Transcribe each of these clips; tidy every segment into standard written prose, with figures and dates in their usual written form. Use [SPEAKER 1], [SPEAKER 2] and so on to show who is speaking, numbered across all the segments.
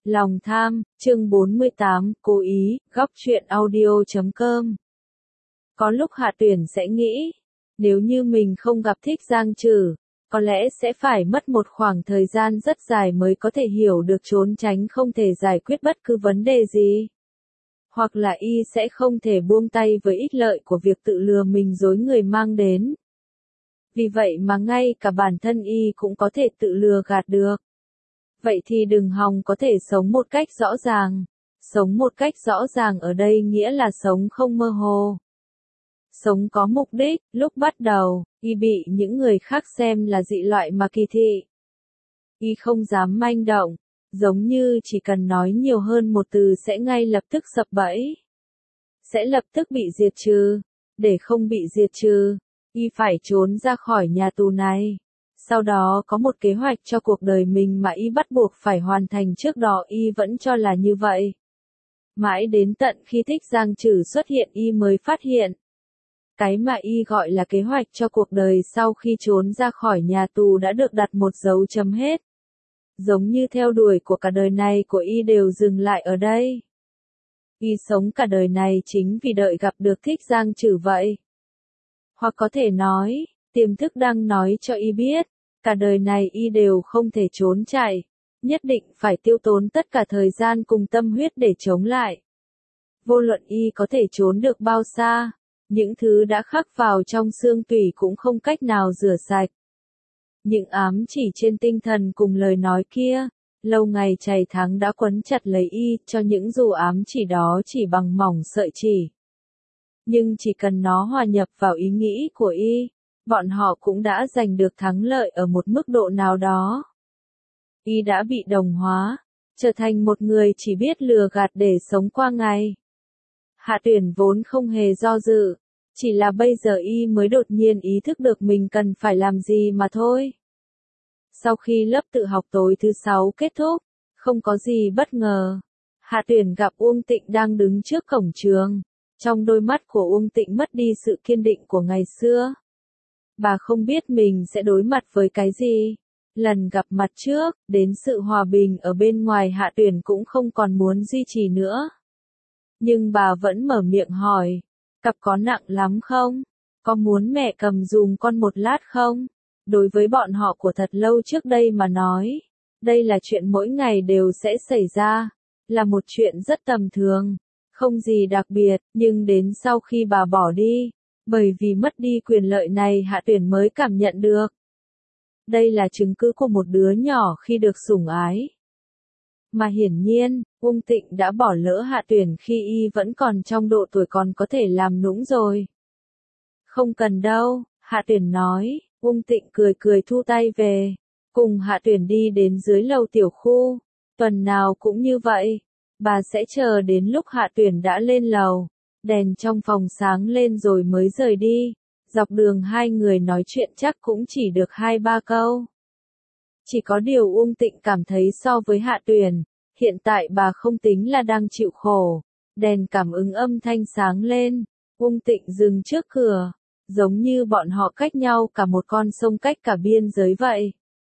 [SPEAKER 1] Lòng tham, chương 48, cố ý, góc truyện audio.com. Có lúc Hạ Tuyển sẽ nghĩ, nếu như mình không gặp thích Giang Trử, có lẽ sẽ phải mất một khoảng thời gian rất dài mới có thể hiểu được trốn tránh không thể giải quyết bất cứ vấn đề gì. Hoặc là y sẽ không thể buông tay với ích lợi của việc tự lừa mình dối người mang đến. Vì vậy mà ngay cả bản thân y cũng có thể tự lừa gạt được. Vậy thì đừng hòng có thể sống một cách rõ ràng. Sống một cách rõ ràng ở đây nghĩa là sống không mơ hồ. Sống có mục đích. Lúc bắt đầu, y bị những người khác xem là dị loại mà kỳ thị. Y không dám manh động, giống như chỉ cần nói nhiều hơn một từ sẽ ngay lập tức sập bẫy. Sẽ lập tức bị diệt trừ. Để không bị diệt trừ, y phải trốn ra khỏi nhà tù này. Sau đó có một kế hoạch cho cuộc đời mình mà y bắt buộc phải hoàn thành, trước đó y vẫn cho là như vậy. Mãi đến tận khi thích Giang Trử xuất hiện y mới phát hiện. Cái mà y gọi là kế hoạch cho cuộc đời sau khi trốn ra khỏi nhà tù đã được đặt một dấu chấm hết. Giống như theo đuổi của cả đời này của y đều dừng lại ở đây. Y sống cả đời này chính vì đợi gặp được thích Giang Trử vậy. Hoặc có thể nói, tiềm thức đang nói cho y biết, cả đời này y đều không thể trốn chạy, nhất định phải tiêu tốn tất cả thời gian cùng tâm huyết để chống lại. Vô luận y có thể trốn được bao xa, những thứ đã khắc vào trong xương tủy cũng không cách nào rửa sạch. Những ám chỉ trên tinh thần cùng lời nói kia, lâu ngày chày tháng đã quấn chặt lấy y, cho những dù ám chỉ đó chỉ bằng mỏng sợi chỉ. Nhưng chỉ cần nó hòa nhập vào ý nghĩ của y, bọn họ cũng đã giành được thắng lợi ở một mức độ nào đó. Y đã bị đồng hóa, trở thành một người chỉ biết lừa gạt để sống qua ngày. Hạ Tuyển vốn không hề do dự, chỉ là bây giờ y mới đột nhiên ý thức được mình cần phải làm gì mà thôi. Sau khi lớp tự học tối thứ 6 kết thúc, không có gì bất ngờ. Hạ Tuyển gặp Uông Tịnh đang đứng trước cổng trường. Trong đôi mắt của Uông Tịnh mất đi sự kiên định của ngày xưa. Bà không biết mình sẽ đối mặt với cái gì. Lần gặp mặt trước, đến sự hòa bình ở bên ngoài Hạ Tuyển cũng không còn muốn duy trì nữa. Nhưng bà vẫn mở miệng hỏi, cặp có nặng lắm không? Có muốn mẹ cầm giùm con một lát không? Đối với bọn họ của thật lâu trước đây mà nói, đây là chuyện mỗi ngày đều sẽ xảy ra, là một chuyện rất tầm thường. Không gì đặc biệt, nhưng đến sau khi bà bỏ đi, bởi vì mất đi quyền lợi này Hạ Tuyển mới cảm nhận được. Đây là chứng cứ của một đứa nhỏ khi được sủng ái. Mà hiển nhiên, Uông Tịnh đã bỏ lỡ Hạ Tuyển khi y vẫn còn trong độ tuổi còn có thể làm nũng rồi. Không cần đâu, Hạ Tuyển nói. Uông Tịnh cười cười thu tay về, cùng Hạ Tuyển đi đến dưới lầu tiểu khu. Tuần nào cũng như vậy. Bà sẽ chờ đến lúc Hạ Tuyển đã lên lầu, đèn trong phòng sáng lên rồi mới rời đi. Dọc đường hai người nói chuyện chắc cũng chỉ được 2-3 câu. Chỉ có điều Uông Tịnh cảm thấy so với Hạ Tuyển, hiện tại bà không tính là đang chịu khổ. Đèn cảm ứng âm thanh sáng lên, Uông Tịnh dừng trước cửa, giống như bọn họ cách nhau cả một con sông cách cả biên giới vậy.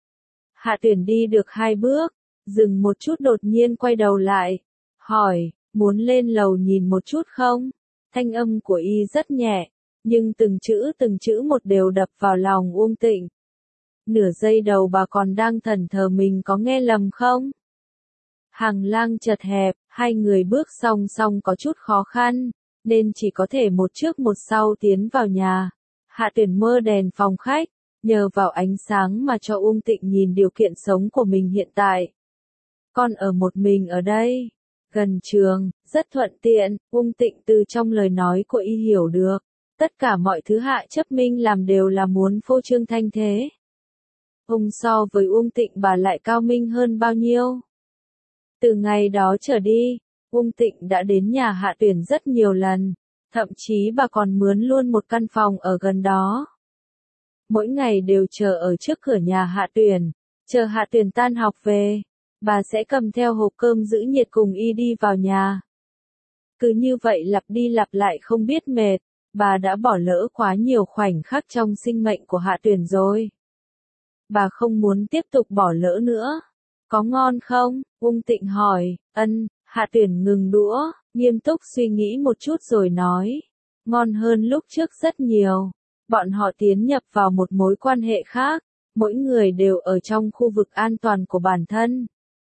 [SPEAKER 1] Hạ Tuyển đi được 2 bước, dừng một chút đột nhiên quay đầu lại. Hỏi, muốn lên lầu nhìn một chút không? Thanh âm của y rất nhẹ, nhưng từng chữ một đều đập vào lòng Uông Tịnh. Nửa giây đầu bà còn đang thẫn thờ mình có nghe lầm không? Hành lang chật hẹp, hai người bước song song có chút khó khăn, nên chỉ có thể một trước một sau tiến vào nhà. Hạ Tuyển mơ đèn phòng khách, nhờ vào ánh sáng mà cho Uông Tịnh nhìn điều kiện sống của mình hiện tại. Con ở một mình ở đây. Gần trường, rất thuận tiện, Uông Tịnh từ trong lời nói của y hiểu được. Tất cả mọi thứ Hạ Chấp Minh làm đều là muốn phô trương thanh thế. Không so với Uông Tịnh bà lại cao minh hơn bao nhiêu. Từ ngày đó trở đi, Uông Tịnh đã đến nhà Hạ Tuyển rất nhiều lần. Thậm chí bà còn mướn luôn một căn phòng ở gần đó. Mỗi ngày đều chờ ở trước cửa nhà Hạ Tuyển, chờ Hạ Tuyển tan học về. Bà sẽ cầm theo hộp cơm giữ nhiệt cùng y đi vào nhà. Cứ như vậy lặp đi lặp lại không biết mệt, bà đã bỏ lỡ quá nhiều khoảnh khắc trong sinh mệnh của Hạ Tuyển rồi. Bà không muốn tiếp tục bỏ lỡ nữa. Có ngon không? Ung Tịnh hỏi. Ân, Hạ Tuyển ngừng đũa, nghiêm túc suy nghĩ một chút rồi nói. Ngon hơn lúc trước rất nhiều. Bọn họ tiến nhập vào một mối quan hệ khác, mỗi người đều ở trong khu vực an toàn của bản thân.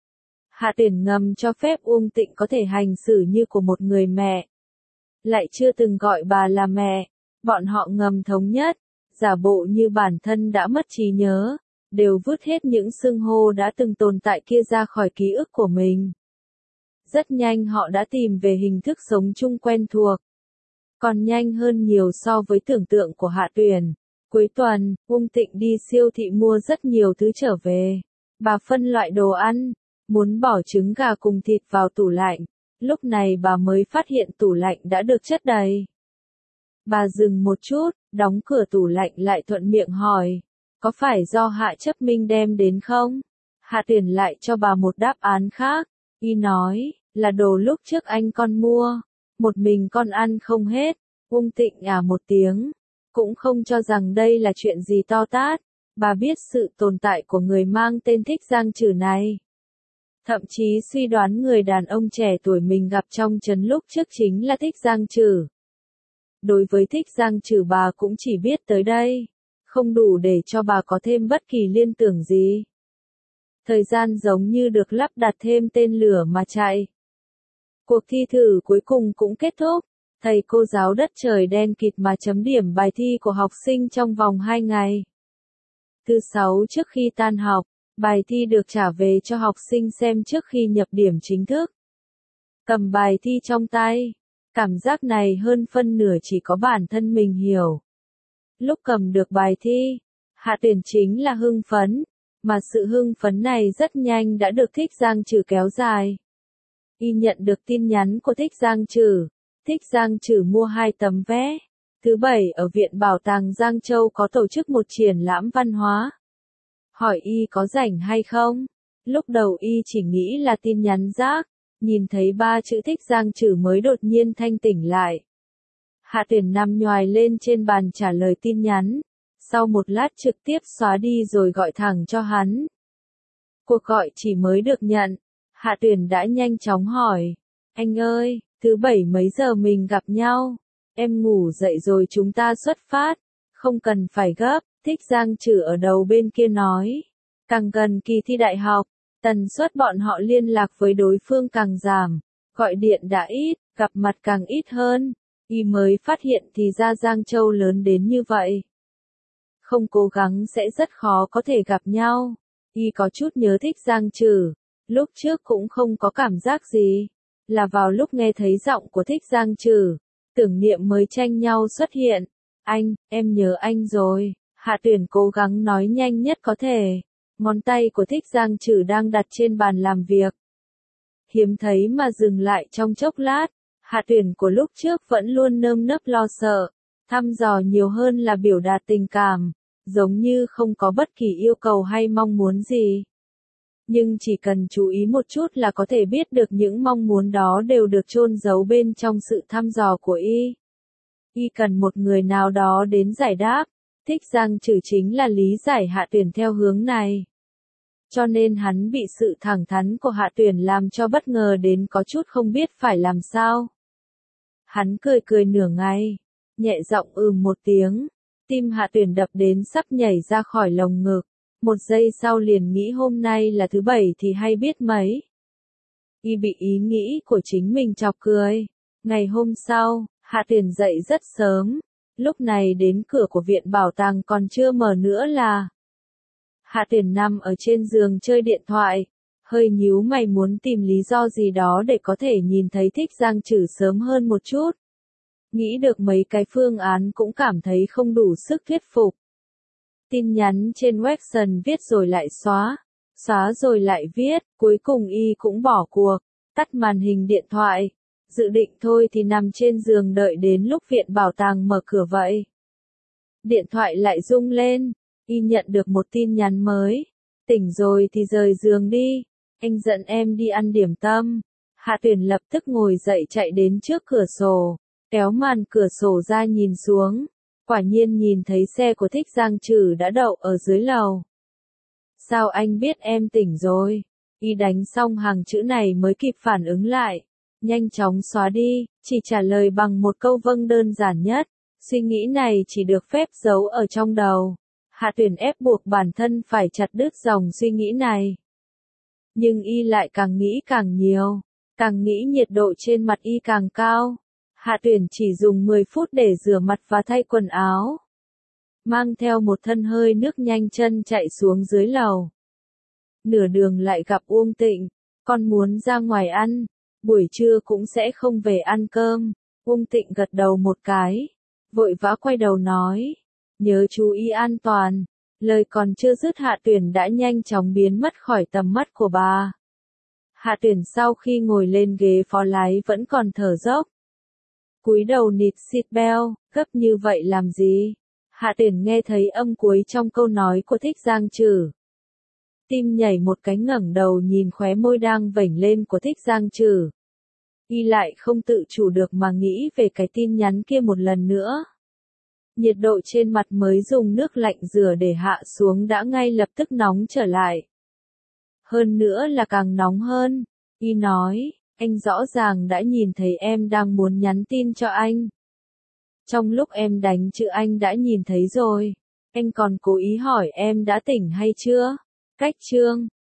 [SPEAKER 1] Hạ Tuyển ngầm cho phép Ung Tịnh có thể hành xử như của một người mẹ. Lại chưa từng gọi bà là mẹ, bọn họ ngầm thống nhất, giả bộ như bản thân đã mất trí nhớ, đều vứt hết những xưng hô đã từng tồn tại kia ra khỏi ký ức của mình. Rất nhanh họ đã tìm về hình thức sống chung quen thuộc. Còn nhanh hơn nhiều so với tưởng tượng của Hạ Tuyển. Cuối tuần, Ung Tịnh đi siêu thị mua rất nhiều thứ trở về. Bà phân loại đồ ăn, muốn bỏ trứng gà cùng thịt vào tủ lạnh. Lúc này bà mới phát hiện tủ lạnh đã được chất đầy. Bà dừng một chút, đóng cửa tủ lạnh lại thuận miệng hỏi. Có phải do Hạ Chấp Minh đem đến không? Hạ Tuyển lại cho bà một đáp án khác. Y nói, là đồ lúc trước anh con mua. Một mình con ăn không hết. Ung Tịnh một tiếng. Cũng không cho rằng đây là chuyện gì to tát. Bà biết sự tồn tại của người mang tên Thích Giang Trử này. Thậm chí suy đoán người đàn ông trẻ tuổi mình gặp trong trấn lúc trước chính là Thích Giang Trử. Đối với Thích Giang Trử bà cũng chỉ biết tới đây. Không đủ để cho bà có thêm bất kỳ liên tưởng gì. Thời gian giống như được lắp đặt thêm tên lửa mà chạy. Cuộc thi thử cuối cùng cũng kết thúc. Thầy cô giáo đất trời đen kịt mà chấm điểm bài thi của học sinh trong vòng 2 ngày. Thứ Sáu trước khi tan học, bài thi được trả về cho học sinh xem trước khi nhập điểm chính thức. Cầm bài thi trong tay, cảm giác này hơn phân nửa chỉ có bản thân mình hiểu. Lúc cầm được bài thi, Hạ Tuyển chính là hưng phấn, mà sự hưng phấn này rất nhanh đã được Thích Giang Trử kéo dài. Y nhận được tin nhắn của Thích Giang Trử. Thích Giang Trử mua 2 tấm vé. Thứ Bảy ở Viện Bảo tàng Giang Châu có tổ chức một triển lãm văn hóa. Hỏi Y có rảnh hay không? Lúc đầu Y chỉ nghĩ là tin nhắn rác, nhìn thấy 3 chữ Thích Giang Trử mới đột nhiên thanh tỉnh lại. Hạ Tuyển nằm nhoài lên trên bàn trả lời tin nhắn. Sau một lát trực tiếp xóa đi rồi gọi thẳng cho hắn. Cuộc gọi chỉ mới được nhận. Hạ Tuyển đã nhanh chóng hỏi. Anh ơi, thứ Bảy mấy giờ mình gặp nhau? Em ngủ dậy rồi chúng ta xuất phát. Không cần phải gấp, Thích Giang Trử ở đầu bên kia nói. Càng gần kỳ thi đại học, tần suất bọn họ liên lạc với đối phương càng giảm. Gọi điện đã ít, gặp mặt càng ít hơn. Y mới phát hiện thì ra Giang Châu lớn đến như vậy. Không cố gắng sẽ rất khó có thể gặp nhau. Y có chút nhớ Thích Giang Trử. Lúc trước cũng không có cảm giác gì. Là vào lúc nghe thấy giọng của Thích Giang Trử, tưởng niệm mới tranh nhau xuất hiện. Anh, em nhớ anh rồi. Hạ Tuyển cố gắng nói nhanh nhất có thể. Ngón tay của Thích Giang Trử đang đặt trên bàn làm việc. Hiếm thấy mà dừng lại trong chốc lát. Hạ Tuyển của lúc trước vẫn luôn nơm nớp lo sợ. Thăm dò nhiều hơn là biểu đạt tình cảm. Giống như không có bất kỳ yêu cầu hay mong muốn gì. Nhưng chỉ cần chú ý một chút là có thể biết được những mong muốn đó đều được chôn giấu bên trong sự thăm dò của Y. Y cần một người nào đó đến giải đáp. Thích Giang Trử chính là lý giải Hạ Tuyển theo hướng này. Cho nên hắn bị sự thẳng thắn của Hạ Tuyển làm cho bất ngờ đến có chút không biết phải làm sao. Hắn cười cười nửa ngày, nhẹ giọng một tiếng. Tim Hạ Tuyển đập đến sắp nhảy ra khỏi lồng ngực. Một giây sau liền nghĩ hôm nay là thứ Bảy thì hay biết mấy. Y bị ý nghĩ của chính mình chọc cười. Ngày hôm sau, Hạ Tuyển dậy rất sớm. Lúc này đến cửa của viện bảo tàng còn chưa mở nữa là. Hạ Tuyển nằm ở trên giường chơi điện thoại. Hơi nhíu mày muốn tìm lý do gì đó để có thể nhìn thấy Thích Giang Trử sớm hơn một chút. Nghĩ được mấy cái phương án cũng cảm thấy không đủ sức thuyết phục. Tin nhắn trên Webson viết rồi lại xóa. Xóa rồi lại viết, cuối cùng Y cũng bỏ cuộc. Tắt màn hình điện thoại. Dự định thôi thì nằm trên giường đợi đến lúc viện bảo tàng mở cửa vậy. Điện thoại lại rung lên. Y nhận được một tin nhắn mới. Tỉnh rồi thì rời giường đi. Anh dẫn em đi ăn điểm tâm. Hạ Tuyển lập tức ngồi dậy chạy đến trước cửa sổ. Kéo màn cửa sổ ra nhìn xuống. Quả nhiên nhìn thấy xe của Thích Giang Trử đã đậu ở dưới lầu. Sao anh biết em tỉnh rồi? Y đánh xong hàng chữ này mới kịp phản ứng lại. Nhanh chóng xóa đi, chỉ trả lời bằng một câu vâng đơn giản nhất. Suy nghĩ này chỉ được phép giấu ở trong đầu. Hạ Tuyển ép buộc bản thân phải chặt đứt dòng suy nghĩ này. Nhưng Y lại càng nghĩ càng nhiều. Càng nghĩ nhiệt độ trên mặt Y càng cao. Hạ Tuyển chỉ dùng 10 phút để rửa mặt và thay quần áo. Mang theo một thân hơi nước nhanh chân chạy xuống dưới lầu. Nửa đường lại gặp Uông Tịnh. Con muốn ra ngoài ăn. Buổi trưa cũng sẽ không về ăn cơm. Uông Tịnh gật đầu một cái. Vội vã quay đầu nói. Nhớ chú ý an toàn. Lời còn chưa dứt Hạ Tuyển đã nhanh chóng biến mất khỏi tầm mắt của bà. Hạ Tuyển sau khi ngồi lên ghế phó lái vẫn còn thở dốc. Cúi đầu nịt seatbelt, gấp như vậy làm gì? Hạ Tuyển nghe thấy âm cuối trong câu nói của Thích Giang Trử. Tim nhảy một cái, ngẩng đầu nhìn khóe môi đang vểnh lên của Thích Giang Trử. Y lại không tự chủ được mà nghĩ về cái tin nhắn kia một lần nữa. Nhiệt độ trên mặt mới dùng nước lạnh rửa để hạ xuống đã ngay lập tức nóng trở lại. Hơn nữa là càng nóng hơn. Y nói, anh rõ ràng đã nhìn thấy em đang muốn nhắn tin cho anh. Trong lúc em đánh chữ anh đã nhìn thấy rồi. Anh còn cố ý hỏi em đã tỉnh hay chưa? Cách chương